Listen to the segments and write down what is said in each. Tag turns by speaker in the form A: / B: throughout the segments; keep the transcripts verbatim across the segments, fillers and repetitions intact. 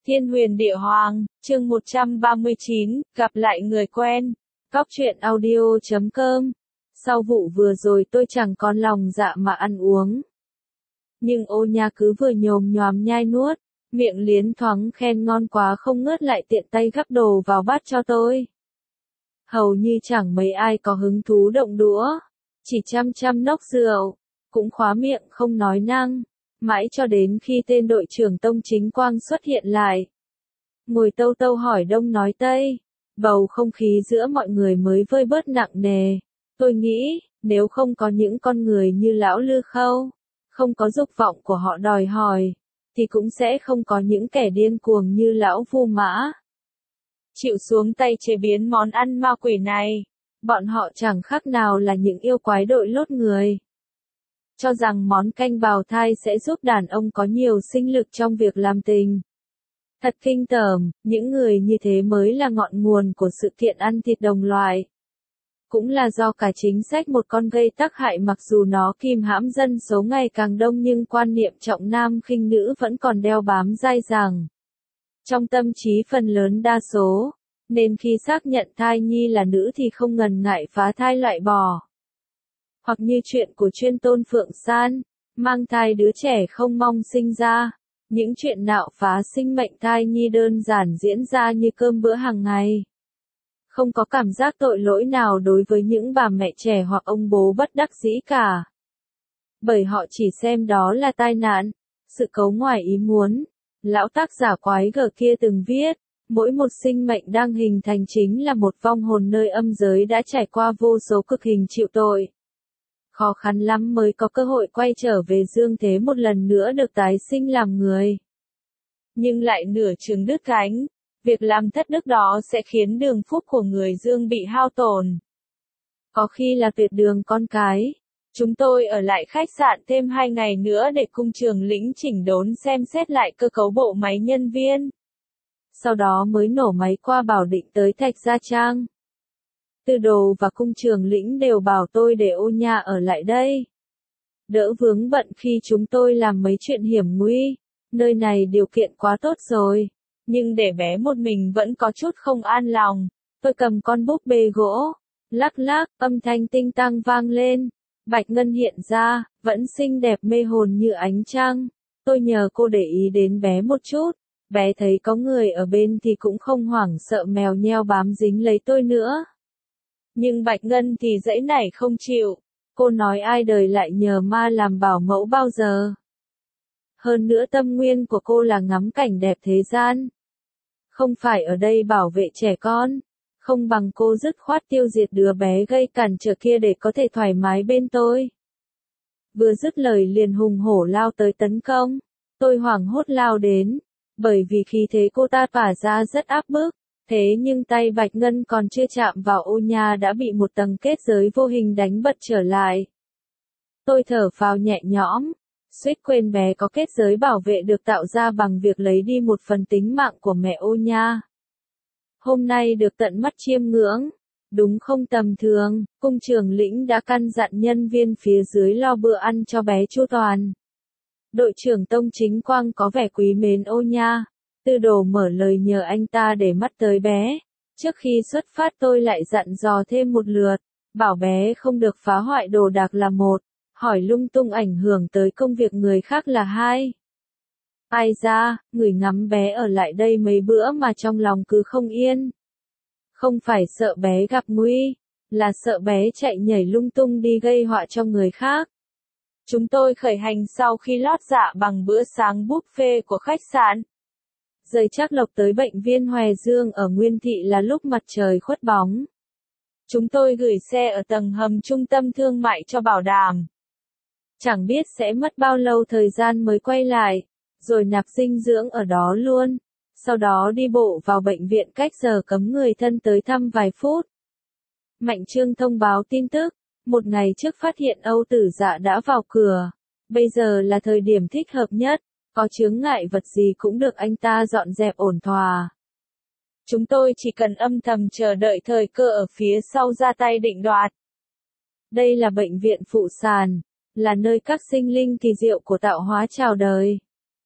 A: Thiên huyền địa hoàng, chương một trăm ba mươi chín, gặp lại người quen. Cóc truyện audio chấm com. Sau vụ vừa rồi tôi chẳng còn lòng dạ mà ăn uống. Nhưng ô nha cứ vừa nhồm nhoàm nhai nuốt, miệng liến thoáng khen ngon quá không ngớt lại tiện tay gắp đồ vào bát cho tôi. Hầu như chẳng mấy ai có hứng thú động đũa, chỉ chăm chăm nốc rượu, cũng khóa miệng không nói năng. Mãi cho đến khi tên đội trưởng Tông Chính Quang xuất hiện lại. Ngồi tâu tâu hỏi đông nói tây, bầu không khí giữa mọi người mới vơi bớt nặng nề. Tôi nghĩ, nếu không có những con người như lão Lư Khâu, không có dục vọng của họ đòi hỏi, thì cũng sẽ không có những kẻ điên cuồng như lão Vu Mã. Chịu xuống tay chế biến món ăn ma quỷ này, bọn họ chẳng khác nào là những yêu quái đội lốt người. Cho rằng món canh bào thai sẽ giúp đàn ông có nhiều sinh lực trong việc làm tình. Thật kinh tởm, những người như thế mới là ngọn nguồn của sự kiện ăn thịt đồng loại. Cũng là do cả chính sách một con gây tác hại, mặc dù nó kìm hãm dân số ngày càng đông nhưng quan niệm trọng nam khinh nữ vẫn còn đeo bám dai dẳng trong tâm trí phần lớn đa số, nên khi xác nhận thai nhi là nữ thì không ngần ngại phá thai loại bỏ. Hoặc như chuyện của chuyên tôn Phượng San, mang thai đứa trẻ không mong sinh ra, những chuyện nạo phá sinh mệnh thai nhi đơn giản diễn ra như cơm bữa hàng ngày. Không có cảm giác tội lỗi nào đối với những bà mẹ trẻ hoặc ông bố bất đắc dĩ cả. Bởi họ chỉ xem đó là tai nạn, sự cấu ngoài ý muốn. Lão tác giả quái gở kia từng viết, mỗi một sinh mệnh đang hình thành chính là một vong hồn nơi âm giới đã trải qua vô số cực hình chịu tội. Khó khăn lắm mới có cơ hội quay trở về dương thế một lần nữa được tái sinh làm người. Nhưng lại nửa chừng đứt cánh, việc làm thất đức đó sẽ khiến đường phúc của người dương bị hao tổn. Có khi là tuyệt đường con cái. Chúng tôi ở lại khách sạn thêm hai ngày nữa để cung trường lĩnh chỉnh đốn xem xét lại cơ cấu bộ máy nhân viên. Sau đó mới nổ máy qua Bảo Định tới Thạch Gia Trang. Tư đồ và cung trường lĩnh đều bảo tôi để ô nha ở lại đây. Đỡ vướng bận khi chúng tôi làm mấy chuyện hiểm nguy, nơi này điều kiện quá tốt rồi. Nhưng để bé một mình vẫn có chút không an lòng, tôi cầm con búp bê gỗ, lắc lắc, âm thanh tinh tăng vang lên. Bạch Ngân hiện ra, vẫn xinh đẹp mê hồn như ánh trăng. Tôi nhờ cô để ý đến bé một chút, bé thấy có người ở bên thì cũng không hoảng sợ mèo nheo bám dính lấy tôi nữa. Nhưng Bạch Ngân thì dãy nảy không chịu, cô nói ai đời lại nhờ ma làm bảo mẫu bao giờ. Hơn nữa tâm nguyên của cô là ngắm cảnh đẹp thế gian. Không phải ở đây bảo vệ trẻ con, không bằng cô dứt khoát tiêu diệt đứa bé gây cản trở kia để có thể thoải mái bên tôi. Vừa dứt lời liền hùng hổ lao tới tấn công, tôi hoảng hốt lao đến, bởi vì khí thế cô ta tỏa ra rất áp bức. Thế nhưng tay Bạch Ngân còn chưa chạm vào ô nha đã bị một tầng kết giới vô hình đánh bật trở lại. Tôi thở phào nhẹ nhõm, suýt quên bé có kết giới bảo vệ được tạo ra bằng việc lấy đi một phần tính mạng của mẹ ô nha. Hôm nay được tận mắt chiêm ngưỡng, đúng không tầm thường, cung trường lĩnh đã căn dặn nhân viên phía dưới lo bữa ăn cho bé chu toàn. Đội trưởng Tông Chính Quang có vẻ quý mến ô nha. Tư đồ mở lời nhờ anh ta để mắt tới bé. Trước khi xuất phát tôi lại dặn dò thêm một lượt, bảo bé không được phá hoại đồ đạc là một, hỏi lung tung ảnh hưởng tới công việc người khác là hai. Ai ra, người ngắm bé ở lại đây mấy bữa mà trong lòng cứ không yên. Không phải sợ bé gặp nguy, là sợ bé chạy nhảy lung tung đi gây họa cho người khác. Chúng tôi khởi hành sau khi lót dạ bằng bữa sáng buffet của khách sạn. Rời Trác Lộc tới bệnh viện Hoè Dương ở Nguyên Thị là lúc mặt trời khuất bóng. Chúng tôi gửi xe ở tầng hầm trung tâm thương mại cho bảo đảm. Chẳng biết sẽ mất bao lâu thời gian mới quay lại, rồi nạp dinh dưỡng ở đó luôn. Sau đó đi bộ vào bệnh viện cách giờ cấm người thân tới thăm vài phút. Mạnh Trương thông báo tin tức, một ngày trước phát hiện Âu Tử Dạ đã vào cửa. Bây giờ là thời điểm thích hợp nhất. Có chướng ngại vật gì cũng được anh ta dọn dẹp ổn thỏa. Chúng tôi chỉ cần âm thầm chờ đợi thời cơ ở phía sau ra tay định đoạt. Đây là bệnh viện phụ sản, là nơi các sinh linh kỳ diệu của tạo hóa chào đời.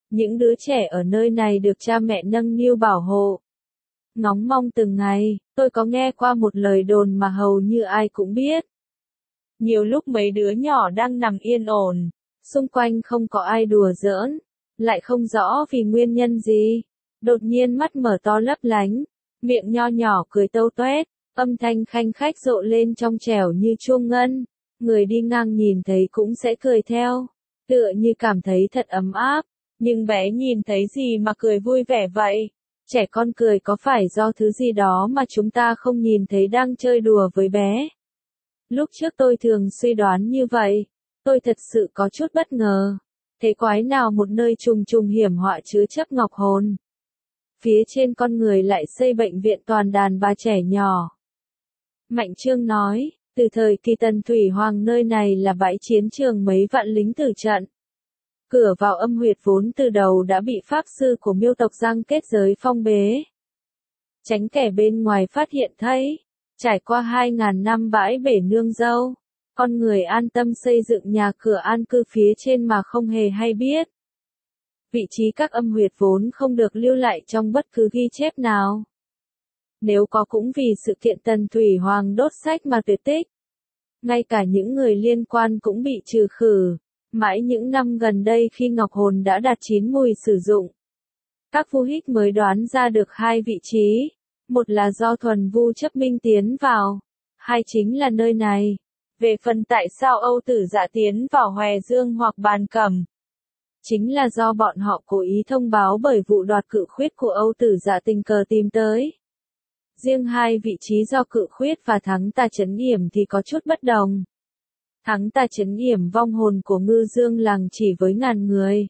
A: Những đứa trẻ ở nơi này được cha mẹ nâng niu bảo hộ. Ngóng mong từng ngày, tôi có nghe qua một lời đồn mà hầu như ai cũng biết. Nhiều lúc mấy đứa nhỏ đang nằm yên ổn, xung quanh không có ai đùa giỡn, lại không rõ vì nguyên nhân gì. Đột nhiên mắt mở to lấp lánh, miệng nho nhỏ cười tâu toét, âm thanh khanh khách rộ lên trong trẻo như chuông ngân. Người đi ngang nhìn thấy cũng sẽ cười theo, tựa như cảm thấy thật ấm áp. Nhưng bé nhìn thấy gì mà cười vui vẻ vậy? Trẻ con cười có phải do thứ gì đó mà chúng ta không nhìn thấy đang chơi đùa với bé? Lúc trước tôi thường suy đoán như vậy, tôi thật sự có chút bất ngờ. Thế quái nào một nơi trùng trùng hiểm họa chứa chấp ngọc hồn. Phía trên con người lại xây bệnh viện toàn đàn bà trẻ nhỏ. Mạnh Trương nói, từ thời kỳ Tần Thủy Hoàng nơi này là bãi chiến trường mấy vạn lính tử trận. Cửa vào âm huyệt vốn từ đầu đã bị pháp sư của Miêu tộc Giang kết giới phong bế. Tránh kẻ bên ngoài phát hiện thấy, trải qua hai ngàn năm bãi bể nương dâu, con người an tâm xây dựng nhà cửa an cư phía trên mà không hề hay biết. Vị trí các âm huyệt vốn không được lưu lại trong bất cứ ghi chép nào. Nếu có cũng vì sự kiện Tần Thủy Hoàng đốt sách mà tuyệt tích. Ngay cả những người liên quan cũng bị trừ khử. Mãi những năm gần đây khi ngọc hồn đã đạt chín mùi sử dụng, các vu hích mới đoán ra được hai vị trí. Một là do thuần vu chấp minh tiến vào, hai chính là nơi này. Về phần tại sao Âu Tử Dạ tiến vào Hòe Dương hoặc Bàn Cẩm, chính là do bọn họ cố ý thông báo bởi vụ đoạt cự khuyết của Âu Tử Dạ tình cờ tìm tới. Riêng hai vị trí do cự khuyết và thắng tà chấn yểm thì có chút bất đồng. Thắng tà chấn yểm vong hồn của Ngư Dương làng chỉ với ngàn người.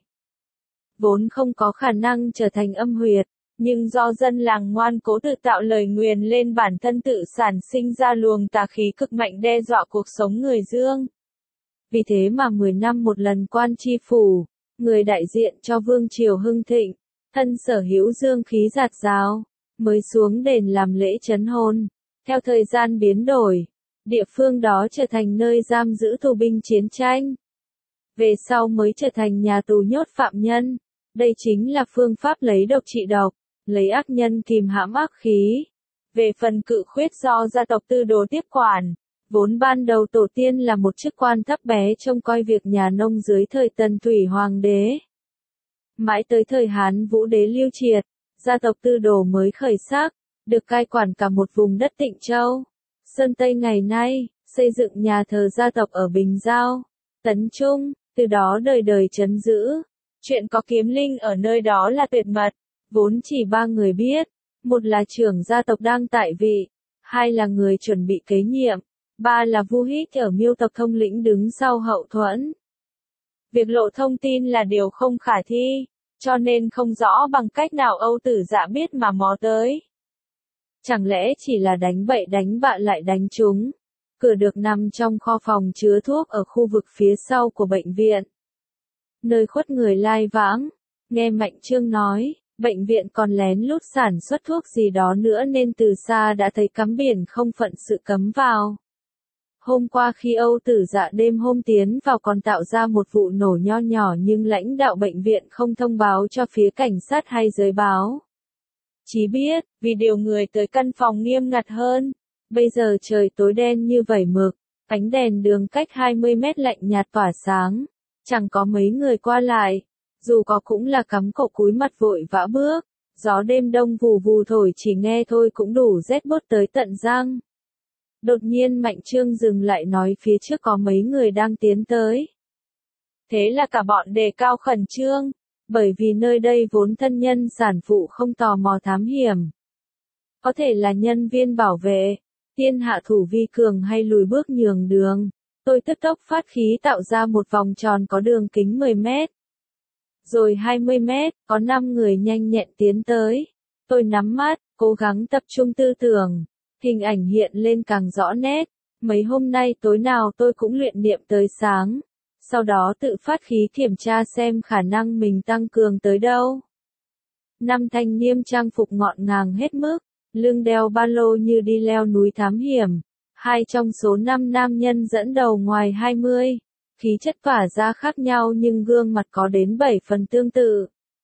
A: Vốn không có khả năng trở thành âm huyệt, nhưng do dân làng ngoan cố tự tạo lời nguyền lên bản thân tự sản sinh ra luồng tà khí cực mạnh đe dọa cuộc sống người Dương. Vì thế mà mười năm một lần quan tri phủ, người đại diện cho vương triều hưng thịnh, thân sở hữu dương khí giạt rào, mới xuống đền làm lễ trấn hôn. Theo thời gian biến đổi, địa phương đó trở thành nơi giam giữ tù binh chiến tranh. Về sau mới trở thành nhà tù nhốt phạm nhân. Đây chính là phương pháp lấy độc trị độc, lấy ác nhân kìm hãm ác khí. Về phần cự khuyết do gia tộc Tư Đồ tiếp quản, vốn ban đầu tổ tiên là một chức quan thấp bé trông coi việc nhà nông dưới thời Tần Thủy Hoàng đế. Mãi tới thời Hán Vũ đế Lưu Triệt, gia tộc Tư Đồ mới khởi sắc, được cai quản cả một vùng đất Tịnh Châu, Sơn Tây ngày nay, xây dựng nhà thờ gia tộc ở Bình Giao, Tấn Trung, từ đó đời đời trấn giữ. Chuyện có kiếm linh ở nơi đó là tuyệt mật, vốn chỉ ba người biết, một là trưởng gia tộc đang tại vị, hai là người chuẩn bị kế nhiệm, ba là Vu Hích ở Miêu tộc thông lĩnh đứng sau hậu thuẫn. Việc lộ thông tin là điều không khả thi, cho nên không rõ bằng cách nào Âu Tử Dạ biết mà mò tới. Chẳng lẽ chỉ là đánh bậy đánh bạ lại đánh trúng? Cửa được nằm trong kho phòng chứa thuốc ở khu vực phía sau của bệnh viện. Nơi khuất người lai vãng, nghe Mạnh Trương nói, bệnh viện còn lén lút sản xuất thuốc gì đó nữa nên từ xa đã thấy cắm biển không phận sự cấm vào. Hôm qua khi Âu Tử Dạ đêm hôm tiến vào còn tạo ra một vụ nổ nho nhỏ nhưng lãnh đạo bệnh viện không thông báo cho phía cảnh sát hay giới báo. Chỉ biết, vì điều người tới căn phòng nghiêm ngặt hơn. Bây giờ trời tối đen như vẩy mực, ánh đèn đường cách hai mươi mét lạnh nhạt tỏa sáng. Chẳng có mấy người qua lại, dù có cũng là cắm cậu cúi mặt vội vã bước, gió đêm đông vù vù thổi chỉ nghe thôi cũng đủ rét buốt tới tận răng. Đột nhiên Mạnh Trương dừng lại nói phía trước có mấy người đang tiến tới. Thế là cả bọn đề cao khẩn trương, bởi vì nơi đây vốn thân nhân sản phụ không tò mò thám hiểm. Có thể là nhân viên bảo vệ, thiên hạ thủ vi cường hay lùi bước nhường đường. Tôi tức tốc phát khí tạo ra một vòng tròn có đường kính mười mét. Rồi hai mươi mét, có năm người nhanh nhẹn tiến tới. Tôi nắm mắt, cố gắng tập trung tư tưởng. Hình ảnh hiện lên càng rõ nét. Mấy hôm nay tối nào tôi cũng luyện niệm tới sáng. Sau đó tự phát khí kiểm tra xem khả năng mình tăng cường tới đâu. Năm thanh niên trang phục ngọn ngàng hết mức, lưng đeo ba lô như đi leo núi thám hiểm. Hai trong số năm nam nhân dẫn đầu ngoài hai mươi, khí chất tỏa ra khác nhau nhưng gương mặt có đến bảy phần tương tự.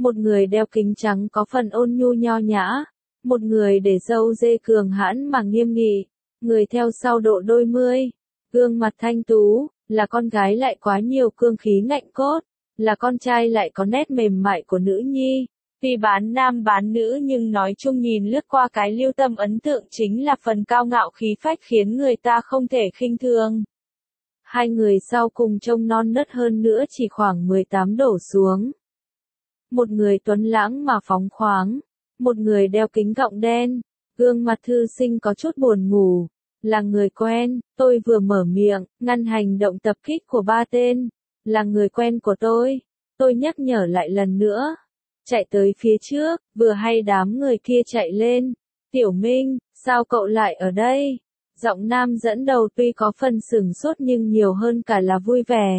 A: Một người đeo kính trắng có phần ôn nhu nho nhã, một người để râu dê cường hãn mà nghiêm nghị, người theo sau độ đôi mươi, gương mặt thanh tú, là con gái lại quá nhiều cương khí ngạnh cốt, là con trai lại có nét mềm mại của nữ nhi. Tuy bán nam bán nữ nhưng nói chung nhìn lướt qua cái Lưu Tâm ấn tượng chính là phần cao ngạo khí phách khiến người ta không thể khinh thường. Hai người sau cùng trông non nớt hơn nữa chỉ khoảng mười tám đổ xuống. Một người tuấn lãng mà phóng khoáng, một người đeo kính gọng đen, gương mặt thư sinh có chút buồn ngủ, là người quen. Tôi vừa mở miệng, ngăn hành động tập kích của ba tên, là người quen của tôi. Tôi nhắc nhở lại lần nữa, chạy tới phía trước, vừa hay đám người kia chạy lên. Tiểu Minh, sao cậu lại ở đây? Giọng nam dẫn đầu tuy có phần sửng sốt nhưng nhiều hơn cả là vui vẻ.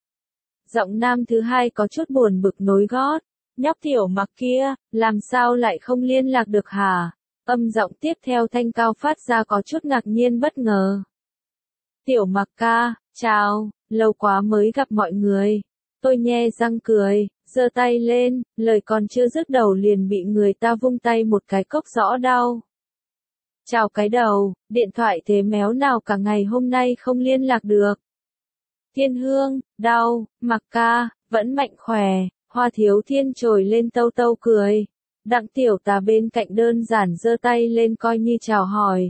A: Giọng nam thứ hai có chút buồn bực nối gót. Nhóc Tiểu Mặc kia, làm sao lại không liên lạc được hả? Âm giọng tiếp theo thanh cao phát ra có chút ngạc nhiên bất ngờ. Tiểu Mặc ca, chào, lâu quá mới gặp mọi người. Tôi nhe răng cười, giơ tay lên, lời còn chưa dứt đầu liền bị người ta vung tay một cái cốc rõ đau. Chào cái đầu, điện thoại thế méo nào cả ngày hôm nay không liên lạc được. Thiên Hương, đau, Mặc ca, vẫn mạnh khỏe. Hoa Thiếu Thiên trồi lên tâu tâu cười. Đặng Tiểu Tà bên cạnh đơn giản giơ tay lên coi như chào hỏi.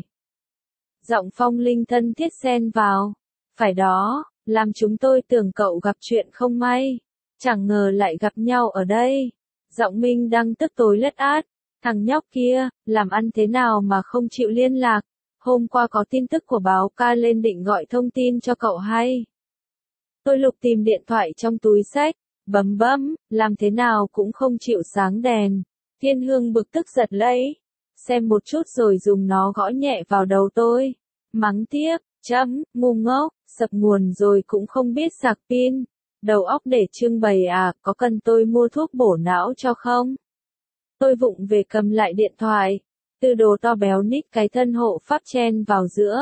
A: Giọng phong linh thân thiết xen vào. Phải đó, làm chúng tôi tưởng cậu gặp chuyện không may. Chẳng ngờ lại gặp nhau ở đây. Giọng Minh Đăng tức tối lất át. Thằng nhóc kia, làm ăn thế nào mà không chịu liên lạc. Hôm qua có tin tức của báo ca lên định gọi thông tin cho cậu hay. Tôi lục tìm điện thoại trong túi xách. Bấm bấm, làm thế nào cũng không chịu sáng đèn. Thiên Hương bực tức giật lấy. Xem một chút rồi dùng nó gõ nhẹ vào đầu tôi. Mắng tiếc, chấm, ngu ngốc, sập nguồn rồi cũng không biết sạc pin. Đầu óc để trưng bày à, có cần tôi mua thuốc bổ não cho không? Tôi vụng về cầm lại điện thoại. Tư Đồ to béo nít cái thân hộ pháp chen vào giữa.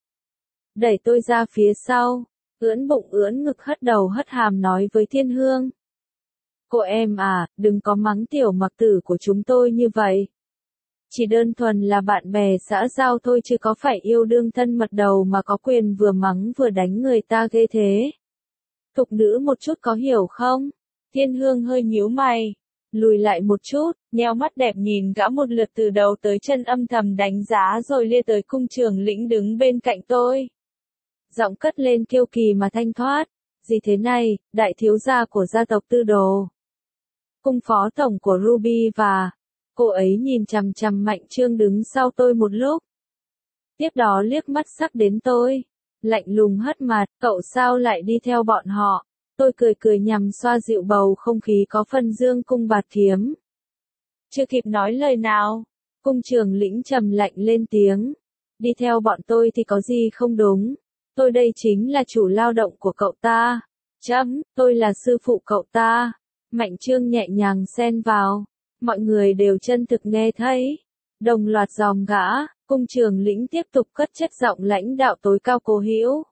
A: Đẩy tôi ra phía sau. Ưỡn bụng ưỡn ngực hất đầu hất hàm nói với Thiên Hương. Cô em à, đừng có mắng Tiểu Mặc tử của chúng tôi như vậy. Chỉ đơn thuần là bạn bè xã giao thôi chứ có phải yêu đương thân mật đầu mà có quyền vừa mắng vừa đánh người ta ghê thế. Thục nữ một chút có hiểu không? Thiên Hương hơi nhíu mày. Lùi lại một chút, nheo mắt đẹp nhìn gã một lượt từ đầu tới chân âm thầm đánh giá rồi lia tới cung trưởng lĩnh đứng bên cạnh tôi. Giọng cất lên kiêu kỳ mà thanh thoát. Gì thế này, đại thiếu gia của gia tộc Tư Đồ. Cung phó tổng của Ruby và... Cô ấy nhìn chằm chằm Mạnh Trương đứng sau tôi một lúc. Tiếp đó liếc mắt sắc đến tôi. Lạnh lùng hất mặt, cậu sao lại đi theo bọn họ. Tôi cười cười nhằm xoa dịu bầu không khí có phần dương cung bạt kiếm. Chưa kịp nói lời nào. Cung trưởng lĩnh trầm lạnh lên tiếng. Đi theo bọn tôi thì có gì không đúng. Tôi đây chính là chủ lao động của cậu ta. Chấm, tôi là sư phụ cậu ta. Mạnh Trương nhẹ nhàng xen vào. Mọi người đều chân thực nghe thấy. Đồng loạt dòm gã, cung trưởng lĩnh tiếp tục cất chất giọng lãnh đạo tối cao cố hữu.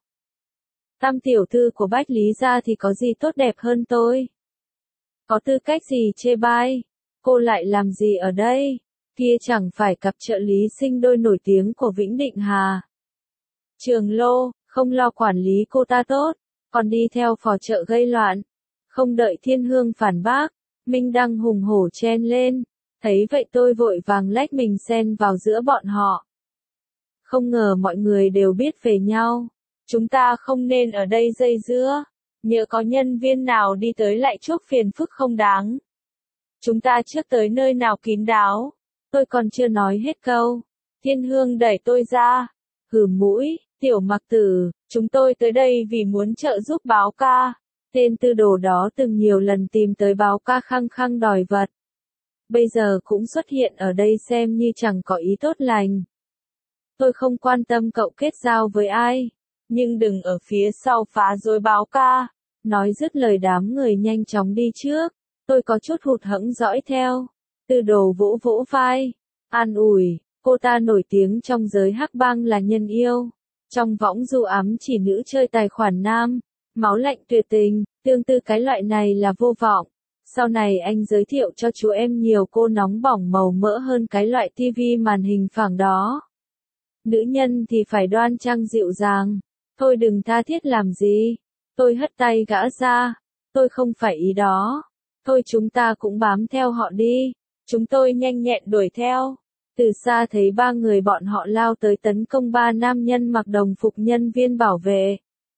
A: Tam tiểu thư của Bách Lý gia thì có gì tốt đẹp hơn tôi? Có tư cách gì chê bai? Cô lại làm gì ở đây? Kia chẳng phải cặp trợ lý sinh đôi nổi tiếng của Vĩnh Định Hà. Trường Lô, không lo quản lý cô ta tốt, còn đi theo phò trợ gây loạn. Không đợi Thiên Hương phản bác, Minh Đăng hùng hổ chen lên. Thấy vậy tôi vội vàng lách mình xen vào giữa bọn họ. Không ngờ mọi người đều biết về nhau. Chúng ta không nên ở đây dây dưa. Nhỡ có nhân viên nào đi tới lại chuốc phiền phức không đáng. Chúng ta trước tới nơi nào kín đáo. Tôi còn chưa nói hết câu. Thiên Hương đẩy tôi ra. Hừ mũi, Tiểu Mặc tử, chúng tôi tới đây vì muốn trợ giúp báo ca. Tên Tư Đồ đó từng nhiều lần tìm tới báo ca khăng khăng đòi vật. Bây giờ cũng xuất hiện ở đây xem như chẳng có ý tốt lành. Tôi không quan tâm cậu kết giao với ai. Nhưng đừng ở phía sau phá rối báo ca. Nói dứt lời đám người nhanh chóng đi trước. Tôi có chút hụt hẫng dõi theo. Tư Đồ vỗ vỗ vai. An ủi, cô ta nổi tiếng trong giới hắc bang là nhân yêu. Trong võng du ám chỉ nữ chơi tài khoản nam. Máu lạnh tuyệt tình, tương tự cái loại này là vô vọng. Sau này anh giới thiệu cho chú em nhiều cô nóng bỏng màu mỡ hơn cái loại tivi màn hình phẳng đó. Nữ nhân thì phải đoan trang dịu dàng. Thôi đừng tha thiết làm gì. Tôi hất tay gã ra. Tôi không phải ý đó. Thôi chúng ta cũng bám theo họ đi. Chúng tôi nhanh nhẹn đuổi theo. Từ xa thấy ba người bọn họ lao tới tấn công ba nam nhân mặc đồng phục nhân viên bảo vệ.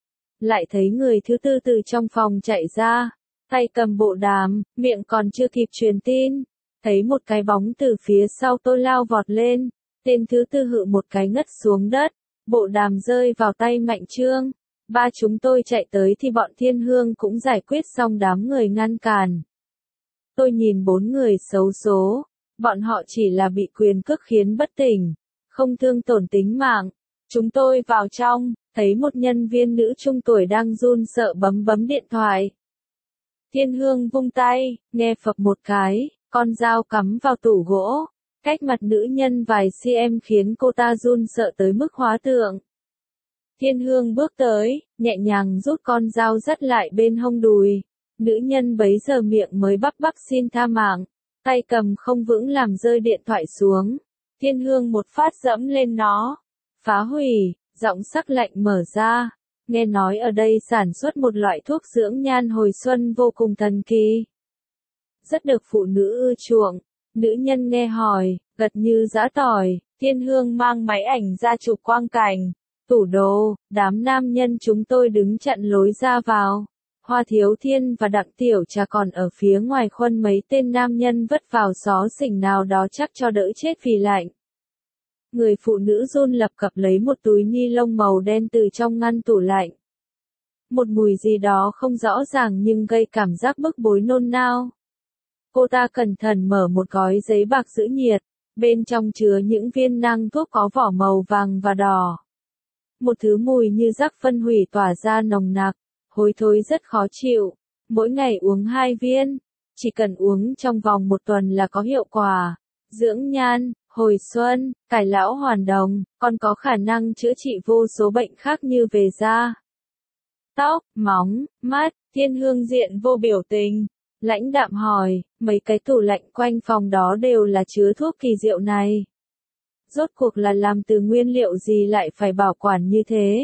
A: Lại thấy người thứ tư từ trong phòng chạy ra. Tay cầm bộ đàm, miệng còn chưa kịp truyền tin. Thấy một cái bóng từ phía sau tôi lao vọt lên. Tên thứ tư hự một cái ngất xuống đất. Bộ đàm rơi vào tay Mạnh Trương. Ba chúng tôi chạy tới thì bọn Thiên Hương cũng giải quyết xong đám người ngăn cản. Tôi nhìn bốn người xấu số. Bọn họ chỉ là bị quyền cước khiến bất tỉnh. Không thương tổn tính mạng. Chúng tôi vào trong, thấy một nhân viên nữ trung tuổi đang run sợ bấm bấm điện thoại. Thiên Hương vung tay, nghe phập một cái, con dao cắm vào tủ gỗ. Cách mặt nữ nhân vài cm khiến cô ta run sợ tới mức hóa tượng. Thiên Hương bước tới, nhẹ nhàng rút con dao dắt lại bên hông đùi. Nữ nhân bấy giờ miệng mới bắp bắp xin tha mạng. Tay cầm không vững làm rơi điện thoại xuống. Thiên Hương một phát dẫm lên nó. Phá hủy, giọng sắc lạnh mở ra. Nghe nói ở đây sản xuất một loại thuốc dưỡng nhan hồi xuân vô cùng thần kỳ. Rất được phụ nữ ưa chuộng. Nữ nhân nghe hỏi, gật như giã tỏi. Thiên Hương mang máy ảnh ra chụp quang cảnh. Tủ đồ, đám nam nhân chúng tôi đứng chặn lối ra vào. Hoa Thiếu Thiên và Đặng Tiểu Trà còn ở phía ngoài khuân mấy tên nam nhân vất vào xó xỉnh nào đó chắc cho đỡ chết vì lạnh. Người phụ nữ run lập cập lấy một túi ni lông màu đen từ trong ngăn tủ lạnh. Một mùi gì đó không rõ ràng nhưng gây cảm giác bức bối nôn nao. Cô ta cẩn thận mở một gói giấy bạc giữ nhiệt, bên trong chứa những viên nang thuốc có vỏ màu vàng và đỏ. Một thứ mùi như rác phân hủy tỏa ra nồng nặc, hôi thối rất khó chịu. Mỗi ngày uống hai viên, chỉ cần uống trong vòng một tuần là có hiệu quả. Dưỡng nhan, hồi xuân, cải lão hoàn đồng, còn có khả năng chữa trị vô số bệnh khác như về da, tóc, móng, mắt. Thiên Hương diện vô biểu tình, lãnh đạm hỏi, mấy cái tủ lạnh quanh phòng đó đều là chứa thuốc kỳ diệu này. Rốt cuộc là làm từ nguyên liệu gì lại phải bảo quản như thế?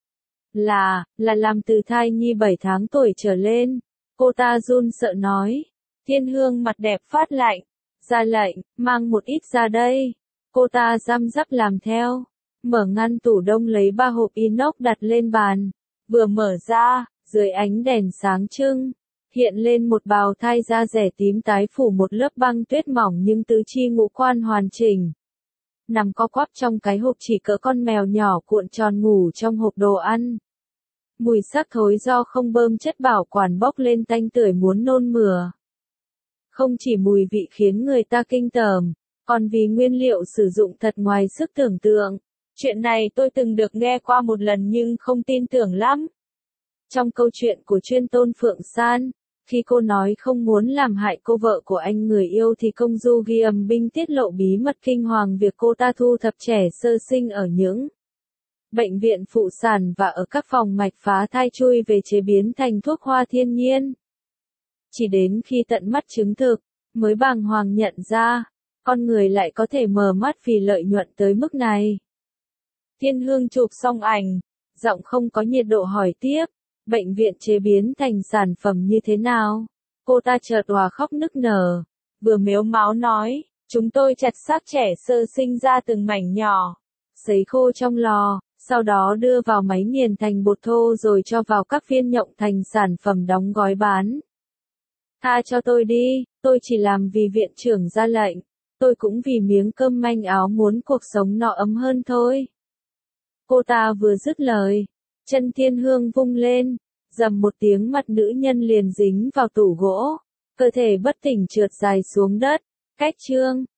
A: Là, là làm từ thai nhi bảy tháng tuổi trở lên. Cô ta run sợ nói. Thiên Hương mặt đẹp phát lạnh. Ra lệnh, mang một ít ra đây. Cô ta răm rắp làm theo. Mở ngăn tủ đông lấy ba hộp inox đặt lên bàn. Vừa mở ra, dưới ánh đèn sáng trưng, hiện lên một bào thai da rẻ tím tái phủ một lớp băng tuyết mỏng nhưng tứ chi ngũ quan hoàn chỉnh. Nằm co quắp trong cái hộp chỉ cỡ con mèo nhỏ cuộn tròn ngủ trong hộp đồ ăn. Mùi xác thối do không bơm chất bảo quản bốc lên tanh tưởi muốn nôn mửa. Không chỉ mùi vị khiến người ta kinh tởm, còn vì nguyên liệu sử dụng thật ngoài sức tưởng tượng. Chuyện này tôi từng được nghe qua một lần nhưng không tin tưởng lắm. Trong câu chuyện của chuyên tôn Phượng San, khi cô nói không muốn làm hại cô vợ của anh người yêu thì công du ghi âm binh tiết lộ bí mật kinh hoàng việc cô ta thu thập trẻ sơ sinh ở những bệnh viện phụ sản và ở các phòng mạch phá thai chui về chế biến thành thuốc hoa thiên nhiên. Chỉ đến khi tận mắt chứng thực, mới bàng hoàng nhận ra, con người lại có thể mờ mắt vì lợi nhuận tới mức này. Thiên Hương chụp xong ảnh, giọng không có nhiệt độ hỏi tiếp, bệnh viện chế biến thành sản phẩm như thế nào? Cô ta chợt òa khóc nức nở, vừa mếu máo nói, chúng tôi chặt xác trẻ sơ sinh ra từng mảnh nhỏ, sấy khô trong lò, sau đó đưa vào máy nghiền thành bột thô rồi cho vào các viên nhộng thành sản phẩm đóng gói bán. Tha cho tôi đi, tôi chỉ làm vì viện trưởng ra lệnh, tôi cũng vì miếng cơm manh áo muốn cuộc sống nó ấm hơn thôi. Cô ta vừa dứt lời, chân Thiên Hương vung lên, dầm một tiếng mặt nữ nhân liền dính vào tủ gỗ, cơ thể bất tỉnh trượt dài xuống đất, cách chương.